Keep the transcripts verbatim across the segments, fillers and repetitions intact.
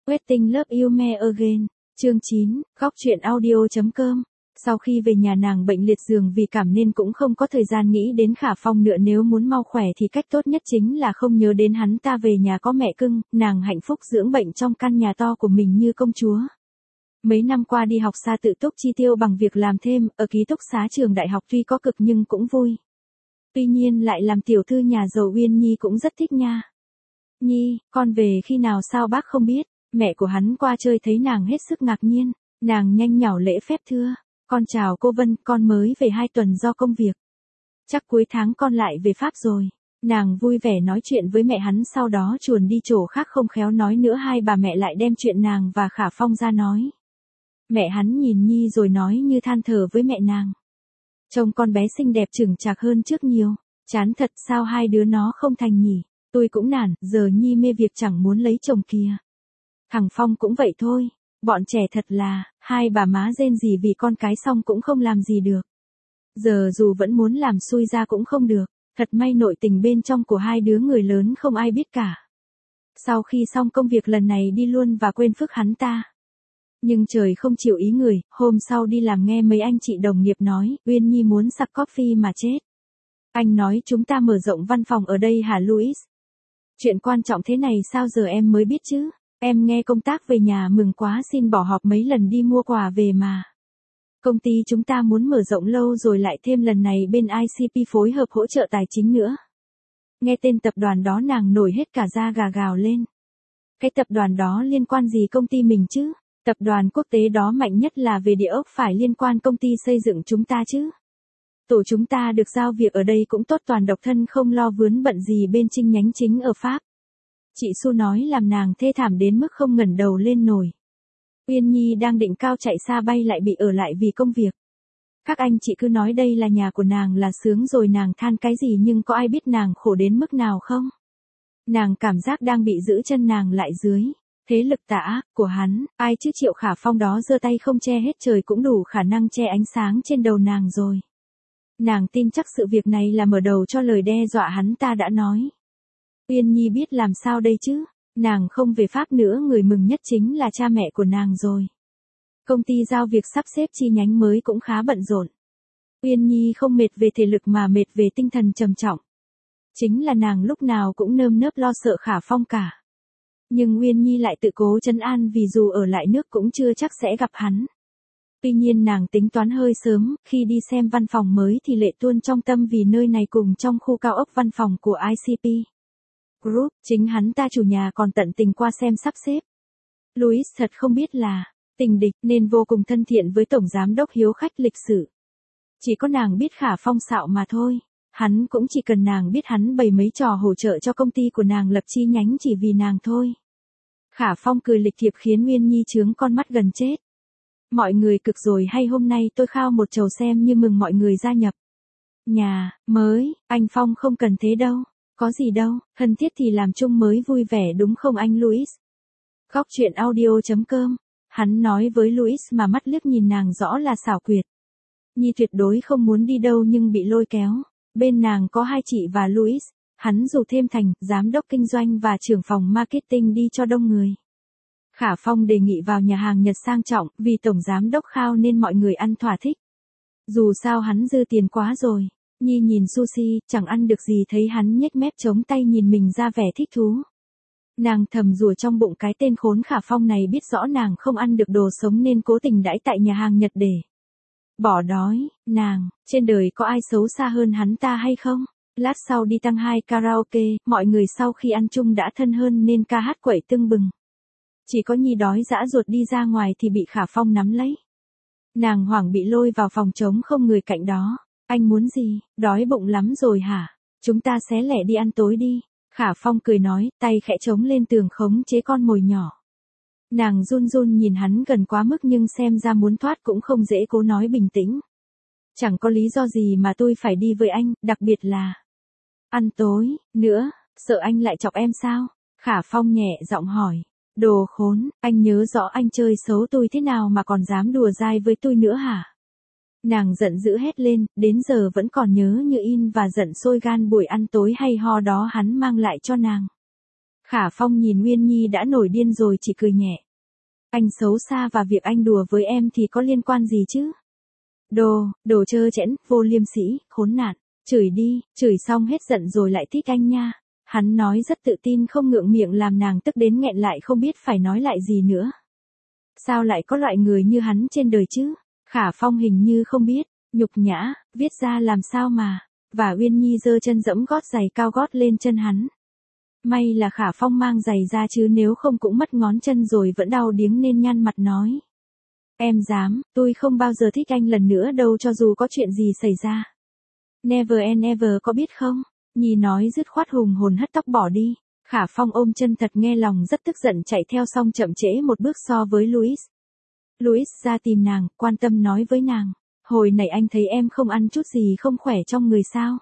Waiting Love You Me Again, chương chín, góc truyện audio chấm com. Sau khi về nhà nàng bệnh liệt giường vì cảm nên cũng không có thời gian nghĩ đến Khả Phong nữa, nếu muốn mau khỏe thì cách tốt nhất chính là không nhớ đến hắn ta, về nhà có mẹ cưng, nàng hạnh phúc dưỡng bệnh trong căn nhà to của mình như công chúa. Mấy năm qua đi học xa tự túc chi tiêu bằng việc làm thêm, ở ký túc xá trường đại học tuy có cực nhưng cũng vui. Tuy nhiên lại làm tiểu thư nhà giàu Uyên Nhi cũng rất thích nha. Nhi, con về khi nào sao bác không biết? Mẹ của hắn qua chơi thấy nàng hết sức ngạc nhiên, nàng nhanh nhảu lễ phép thưa. Con chào cô Vân, con mới về hai tuần do công việc. Chắc cuối tháng con lại về Pháp rồi. Nàng vui vẻ nói chuyện với mẹ hắn, sau đó chuồn đi chỗ khác, không khéo nói nữa hai bà mẹ lại đem chuyện nàng và Khả Phong ra nói. Mẹ hắn nhìn Nhi rồi nói như than thở với mẹ nàng. Trông con bé xinh đẹp chững chạc hơn trước nhiều. Chán thật, sao hai đứa nó không thành nhỉ? Tôi cũng nản, giờ Nhi mê việc chẳng muốn lấy chồng kìa. Thằng Phong cũng vậy thôi. Bọn trẻ thật là, hai bà má rên gì vì con cái xong cũng không làm gì được. Giờ dù vẫn muốn làm xui ra cũng không được. Thật may nội tình bên trong của hai đứa người lớn không ai biết cả. Sau khi xong công việc lần này đi luôn và quên phức hắn ta. Nhưng trời không chịu ý người, hôm sau đi làm nghe mấy anh chị đồng nghiệp nói, Uyên Nhi muốn sặc coffee mà chết. Anh nói chúng ta mở rộng văn phòng ở đây hả Louis? Chuyện quan trọng thế này sao giờ em mới biết chứ? Em nghe công tác về nhà mừng quá, xin bỏ họp mấy lần đi mua quà về mà. Công ty chúng ta muốn mở rộng lâu rồi, lại thêm lần này bên i xê pê phối hợp hỗ trợ tài chính nữa. Nghe tên tập đoàn đó nàng nổi hết cả da gà gào lên. Cái tập đoàn đó liên quan gì công ty mình chứ? Tập đoàn quốc tế đó mạnh nhất là về địa ốc, phải liên quan công ty xây dựng chúng ta chứ? Tổ chúng ta được giao việc ở đây cũng tốt, toàn độc thân không lo vướng bận gì bên chi nhánh chính ở Pháp. Chị Su nói làm nàng thê thảm đến mức không ngẩng đầu lên nổi. Uyên Nhi đang định cao chạy xa bay lại bị ở lại vì công việc. Các anh chị cứ nói đây là nhà của nàng là sướng rồi, nàng than cái gì, nhưng có ai biết nàng khổ đến mức nào không? Nàng cảm giác đang bị giữ chân nàng lại dưới thế lực tà ác của hắn, ai chứ Triệu Khả Phong đó giơ tay không che hết trời cũng đủ khả năng che ánh sáng trên đầu nàng rồi. Nàng tin chắc sự việc này là mở đầu cho lời đe dọa hắn ta đã nói. Uyên Nhi biết làm sao đây chứ, nàng không về Pháp nữa, người mừng nhất chính là cha mẹ của nàng rồi. Công ty giao việc sắp xếp chi nhánh mới cũng khá bận rộn. Uyên Nhi không mệt về thể lực mà mệt về tinh thần trầm trọng. Chính là nàng lúc nào cũng nơm nớp lo sợ Khả Phong cả. Nhưng Uyên Nhi lại tự cố trấn an vì dù ở lại nước cũng chưa chắc sẽ gặp hắn. Tuy nhiên nàng tính toán hơi sớm, khi đi xem văn phòng mới thì lệ tuôn trong tâm, vì nơi này cùng trong khu cao ốc văn phòng của i xê pê Group, chính hắn ta chủ nhà còn tận tình qua xem sắp xếp. Louis thật không biết là tình địch nên vô cùng thân thiện với tổng giám đốc, hiếu khách lịch sự. Chỉ có nàng biết Khả Phong xạo mà thôi. Hắn cũng chỉ cần nàng biết hắn bày mấy trò hỗ trợ cho công ty của nàng lập chi nhánh chỉ vì nàng thôi. Khả Phong cười lịch thiệp khiến Uyên Nhi trướng con mắt gần chết. Mọi người cực rồi hay hôm nay tôi khao một chầu xem như mừng mọi người gia nhập nhà mới? Anh Phong không cần thế đâu. Có gì đâu, thân thiết thì làm chung mới vui vẻ đúng không anh Louis? Góc truyện audio chấm com. Hắn nói với Louis mà mắt liếc nhìn nàng rõ là xảo quyệt. Nhi tuyệt đối không muốn đi đâu nhưng bị lôi kéo. Bên nàng có hai chị và Louis, hắn dù thêm thành giám đốc kinh doanh và trưởng phòng marketing đi cho đông người. Khả Phong đề nghị vào nhà hàng Nhật sang trọng, vì tổng giám đốc khao nên mọi người ăn thỏa thích. Dù sao hắn dư tiền quá rồi. Nhi nhìn sushi, chẳng ăn được gì thấy hắn nhếch mép chống tay nhìn mình ra vẻ thích thú. Nàng thầm rủa trong bụng, cái tên khốn Khả Phong này biết rõ nàng không ăn được đồ sống nên cố tình đãi tại nhà hàng Nhật để bỏ đói. Nàng, trên đời có ai xấu xa hơn hắn ta hay không? Lát sau đi tăng hai karaoke, mọi người sau khi ăn chung đã thân hơn nên ca hát quẩy tưng bừng. Chỉ có Nhi đói dã ruột đi ra ngoài thì bị Khả Phong nắm lấy. Nàng hoảng bị lôi vào phòng trống không người cạnh đó. Anh muốn gì, đói bụng lắm rồi hả? Chúng ta xé lẻ đi ăn tối đi. Khả Phong cười nói, tay khẽ chống lên tường khống chế con mồi nhỏ. Nàng run run nhìn hắn gần quá mức nhưng xem ra muốn thoát cũng không dễ, cố nói bình tĩnh. Chẳng có lý do gì mà tôi phải đi với anh, đặc biệt là ăn tối, nữa, sợ anh lại chọc em sao? Khả Phong nhẹ giọng hỏi. Đồ khốn, anh nhớ rõ anh chơi xấu tôi thế nào mà còn dám đùa dai với tôi nữa hả? Nàng giận dữ hét lên, đến giờ vẫn còn nhớ như in và giận sôi gan buổi ăn tối hay ho đó hắn mang lại cho nàng. Khả Phong nhìn Uyên Nhi đã nổi điên rồi chỉ cười nhẹ. Anh xấu xa và việc anh đùa với em thì có liên quan gì chứ? Đồ, đồ trơ trẽn, vô liêm sỉ, khốn nạn. Chửi đi, chửi xong hết giận rồi lại thích anh nha. Hắn nói rất tự tin không ngượng miệng làm nàng tức đến nghẹn lại không biết phải nói lại gì nữa. Sao lại có loại người như hắn trên đời chứ? Khả Phong hình như không biết, nhục nhã, viết ra làm sao mà. Và Uyên Nhi giơ chân dẫm gót giày cao gót lên chân hắn. May là Khả Phong mang giày ra chứ nếu không cũng mất ngón chân rồi vẫn đau điếng nên nhăn mặt nói. Em dám, tôi không bao giờ thích anh lần nữa đâu cho dù có chuyện gì xảy ra. Never and ever có biết không? Nhi nói dứt khoát hùng hồn hất tóc bỏ đi. Khả Phong ôm chân thật nghe lòng rất tức giận chạy theo xong chậm trễ một bước so với Louis. Louis ra tìm nàng, quan tâm nói với nàng. Hồi nãy anh thấy em không ăn chút gì không khỏe trong người sao?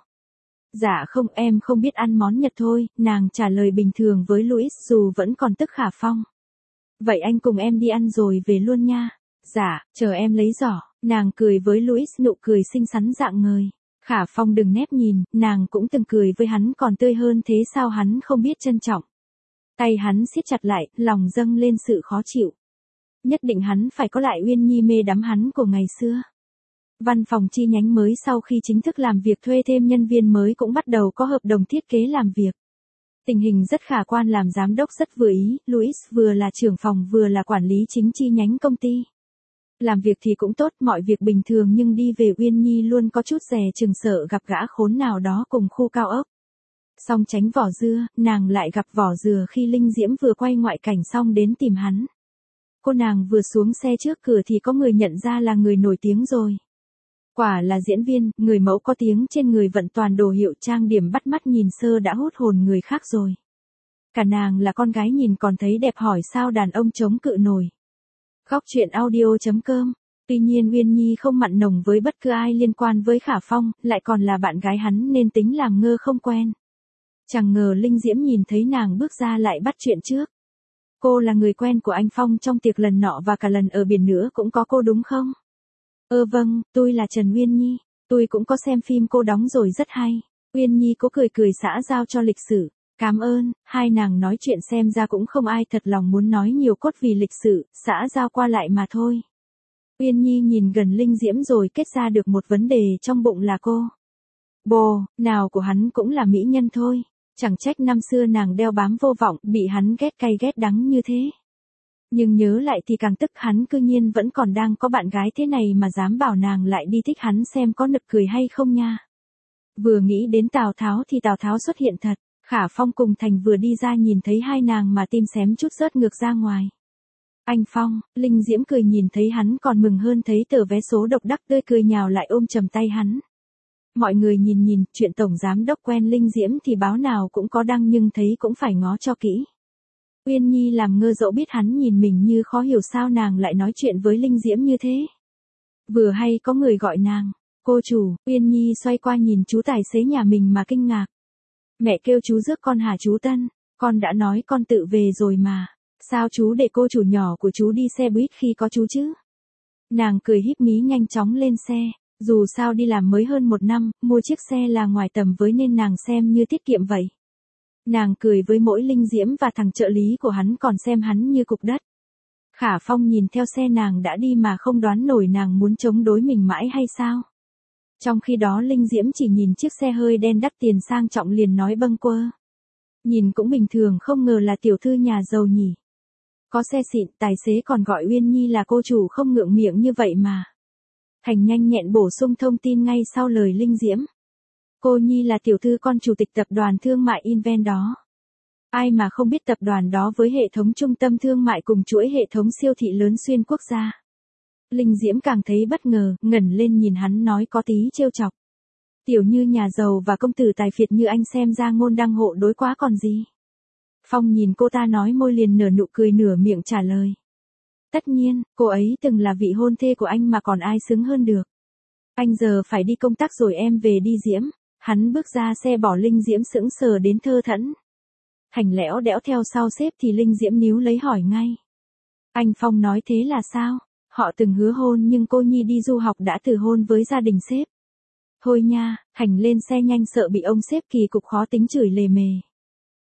Dạ không, em không biết ăn món Nhật thôi, nàng trả lời bình thường với Louis dù vẫn còn tức Khả Phong. Vậy anh cùng em đi ăn rồi về luôn nha. Dạ, chờ em lấy giỏ, nàng cười với Louis nụ cười xinh xắn dạng ngời. Khả Phong đừng nép nhìn, nàng cũng từng cười với hắn còn tươi hơn thế sao hắn không biết trân trọng. Tay hắn siết chặt lại, lòng dâng lên sự khó chịu. Nhất định hắn phải có lại Uyên Nhi mê đắm hắn của ngày xưa. Văn phòng chi nhánh mới sau khi chính thức làm việc thuê thêm nhân viên mới cũng bắt đầu có hợp đồng thiết kế làm việc. Tình hình rất khả quan làm giám đốc rất vừa ý, Louis vừa là trưởng phòng vừa là quản lý chính chi nhánh công ty. Làm việc thì cũng tốt, mọi việc bình thường nhưng đi về Uyên Nhi luôn có chút dè chừng sợ gặp gã khốn nào đó cùng khu cao ốc. Xong tránh vỏ dưa, nàng lại gặp vỏ dừa khi Linh Diễm vừa quay ngoại cảnh xong đến tìm hắn. Cô nàng vừa xuống xe trước cửa thì có người nhận ra là người nổi tiếng rồi. Quả là diễn viên, người mẫu có tiếng trên người vận toàn đồ hiệu trang điểm bắt mắt nhìn sơ đã hút hồn người khác rồi. Cả nàng là con gái nhìn còn thấy đẹp hỏi sao đàn ông chống cự nổi. Góc truyện audio chấm com. Tuy nhiên Uyên Nhi không mặn nồng với bất cứ ai liên quan với Khả Phong, lại còn là bạn gái hắn nên tính làm ngơ không quen. Chẳng ngờ Linh Diễm nhìn thấy nàng bước ra lại bắt chuyện trước. Cô là người quen của anh Phong trong tiệc lần nọ và cả lần ở biển nữa cũng có cô đúng không? Ơ vâng, tôi là Trần Uyên Nhi, tôi cũng có xem phim cô đóng rồi rất hay. Uyên Nhi cố cười cười xã giao cho lịch sử. Cảm ơn, hai nàng nói chuyện xem ra cũng không ai thật lòng muốn nói nhiều cốt vì lịch sự, xã giao qua lại mà thôi. Uyên Nhi nhìn gần Linh Diễm rồi kết ra được một vấn đề trong bụng là cô. Bồ, nào của hắn cũng là mỹ nhân thôi, chẳng trách năm xưa nàng đeo bám vô vọng, bị hắn ghét cay ghét đắng như thế. Nhưng nhớ lại thì càng tức hắn cư nhiên vẫn còn đang có bạn gái thế này mà dám bảo nàng lại đi thích hắn xem có nực cười hay không nha. Vừa nghĩ đến Tào Tháo thì Tào Tháo xuất hiện thật. Khả Phong cùng Thành vừa đi ra nhìn thấy hai nàng mà tim xém chút rớt ngược ra ngoài. Anh Phong, Linh Diễm cười nhìn thấy hắn còn mừng hơn thấy tờ vé số độc đắc tươi cười nhào lại ôm chầm tay hắn. Mọi người nhìn nhìn, chuyện tổng giám đốc quen Linh Diễm thì báo nào cũng có đăng nhưng thấy cũng phải ngó cho kỹ. Uyên Nhi làm ngơ dẫu biết hắn nhìn mình như khó hiểu sao nàng lại nói chuyện với Linh Diễm như thế. Vừa hay có người gọi nàng, cô chủ, Uyên Nhi xoay qua nhìn chú tài xế nhà mình mà kinh ngạc. Mẹ kêu chú rước con hả chú Tân, con đã nói con tự về rồi mà, sao chú để cô chủ nhỏ của chú đi xe buýt khi có chú chứ? Nàng cười híp mí nhanh chóng lên xe, dù sao đi làm mới hơn một năm, mua chiếc xe là ngoài tầm với nên nàng xem như tiết kiệm vậy. Nàng cười với mỗi Linh Diễm và thằng trợ lý của hắn còn xem hắn như cục đất. Khả Phong nhìn theo xe nàng đã đi mà không đoán nổi nàng muốn chống đối mình mãi hay sao? Trong khi đó Linh Diễm chỉ nhìn chiếc xe hơi đen đắt tiền sang trọng liền nói bâng quơ. Nhìn cũng bình thường không ngờ là tiểu thư nhà giàu nhỉ. Có xe xịn, tài xế còn gọi Uyên Nhi là cô chủ không ngượng miệng như vậy mà. Thành nhanh nhẹn bổ sung thông tin ngay sau lời Linh Diễm. Cô Nhi là tiểu thư con chủ tịch tập đoàn thương mại Invent đó. Ai mà không biết tập đoàn đó với hệ thống trung tâm thương mại cùng chuỗi hệ thống siêu thị lớn xuyên quốc gia. Linh Diễm càng thấy bất ngờ, ngẩng lên nhìn hắn nói có tí trêu chọc. Tiểu như nhà giàu và công tử tài phiệt như anh xem ra ngôn đăng hộ đối quá còn gì. Phong nhìn cô ta nói môi liền nở nụ cười nửa miệng trả lời. Tất nhiên, cô ấy từng là vị hôn thê của anh mà còn ai xứng hơn được. Anh giờ phải đi công tác rồi em về đi Diễm. Hắn bước ra xe bỏ Linh Diễm sững sờ đến thơ thẫn. Hành lẽo đẽo theo sau sếp thì Linh Diễm níu lấy hỏi ngay. Anh Phong nói thế là sao? Họ từng hứa hôn nhưng cô Nhi đi du học đã từ hôn với gia đình sếp. Thôi nha, Hành lên xe nhanh sợ bị ông sếp kỳ cục khó tính chửi lề mề.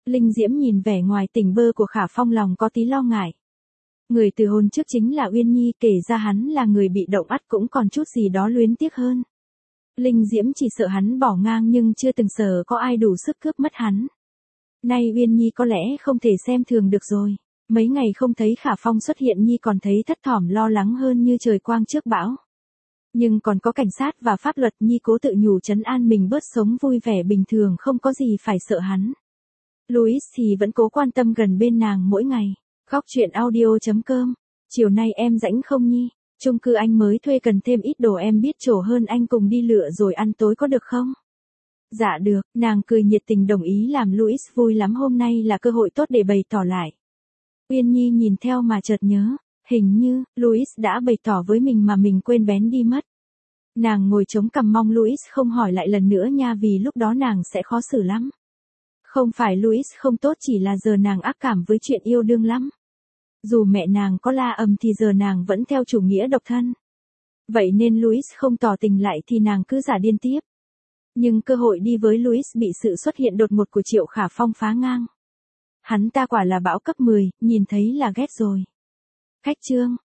Linh Diễm nhìn vẻ ngoài tỉnh bơ của Khả Phong lòng có tí lo ngại. Người từ hôn trước chính là Uyên Nhi, kể ra hắn là người bị động ắt cũng còn chút gì đó luyến tiếc hơn. Linh Diễm chỉ sợ hắn bỏ ngang nhưng chưa từng sợ có ai đủ sức cướp mất hắn. Nay Uyên Nhi có lẽ không thể xem thường được rồi. Mấy ngày không thấy Khả Phong xuất hiện Nhi còn thấy thất thỏm lo lắng hơn như trời quang trước bão. Nhưng còn có cảnh sát và pháp luật Nhi cố tự nhủ trấn an mình bớt sống vui vẻ bình thường không có gì phải sợ hắn. Louis thì vẫn cố quan tâm gần bên nàng mỗi ngày. Góc truyện audio chấm com. Chiều nay em rảnh không Nhi? Chung cư anh mới thuê cần thêm ít đồ em biết chỗ hơn anh cùng đi lựa rồi ăn tối có được không? Dạ được, nàng cười nhiệt tình đồng ý làm Louis vui lắm hôm nay là cơ hội tốt để bày tỏ lại. Uyên Nhi nhìn theo mà chợt nhớ, hình như, Louis đã bày tỏ với mình mà mình quên bén đi mất. Nàng ngồi chống cằm mong Louis không hỏi lại lần nữa nha vì lúc đó nàng sẽ khó xử lắm. Không phải Louis không tốt chỉ là giờ nàng ác cảm với chuyện yêu đương lắm. Dù mẹ nàng có la ầm thì giờ nàng vẫn theo chủ nghĩa độc thân. Vậy nên Louis không tỏ tình lại thì nàng cứ giả điên tiếp. Nhưng cơ hội đi với Louis bị sự xuất hiện đột ngột của Triệu Khả Phong phá ngang. Hắn ta quả là bão cấp mười, nhìn thấy là ghét rồi. Khách chương.